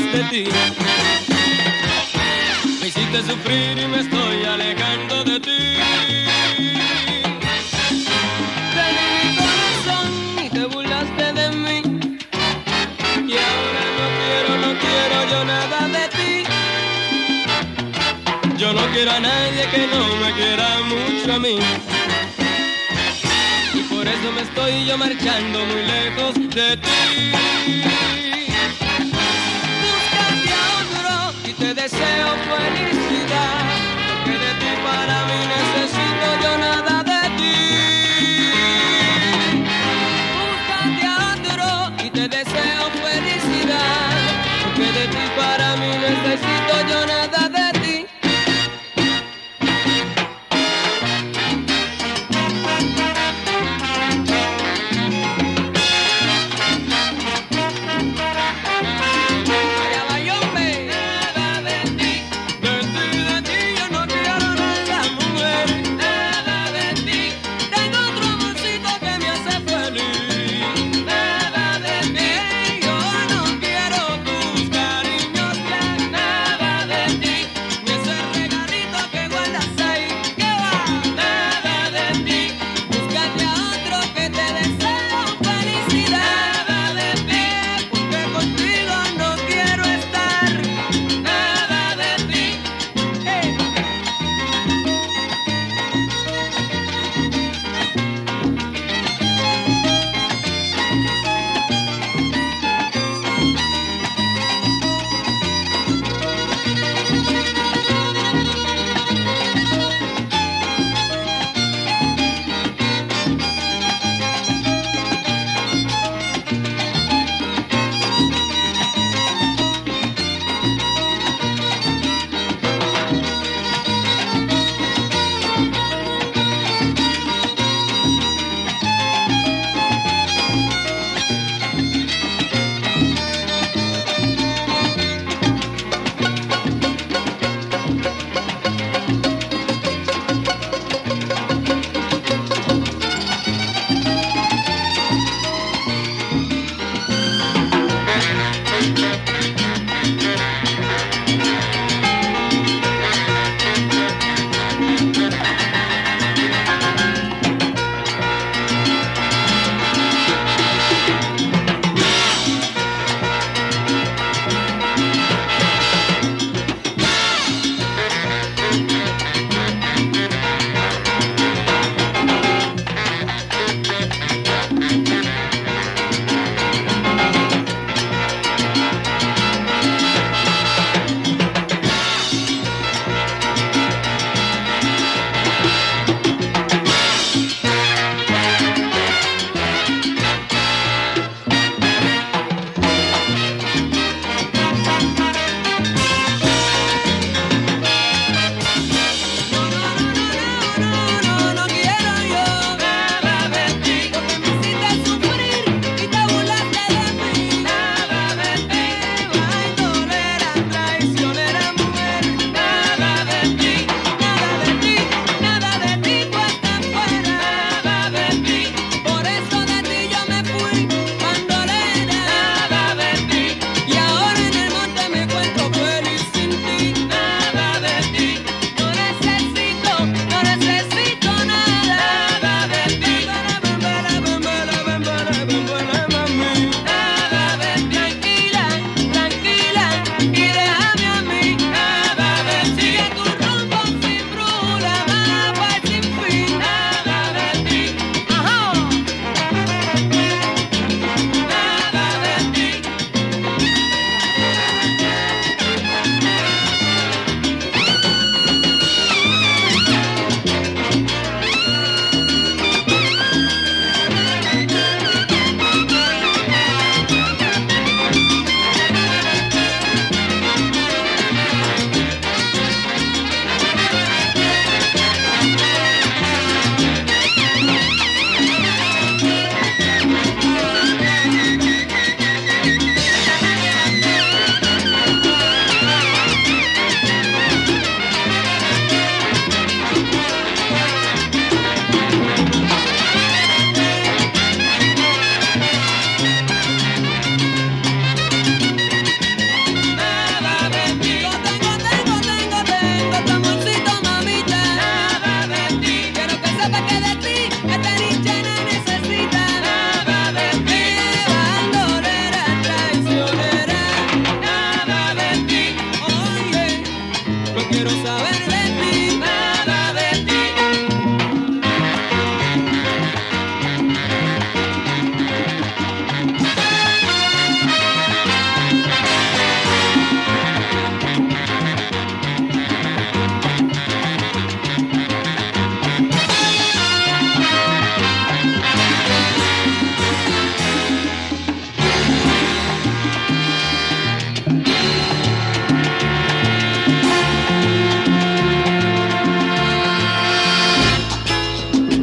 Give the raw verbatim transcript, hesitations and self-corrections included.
de ti. Me hiciste sufrir y me estoy alejando de ti. Te di mi corazón y te burlaste de mí. Y ahora no quiero, no quiero yo nada de ti. Yo no quiero a nadie que no me quiera mucho a mí. Y por eso me estoy yo marchando muy lejos de ti. Búscate a otro y te deseo felicidad, porque de ti para mí necesito yo nada de ti. Búscate a otro y te deseo felicidad, porque de ti para mí necesito yo nada de ti. Cariños quiero saber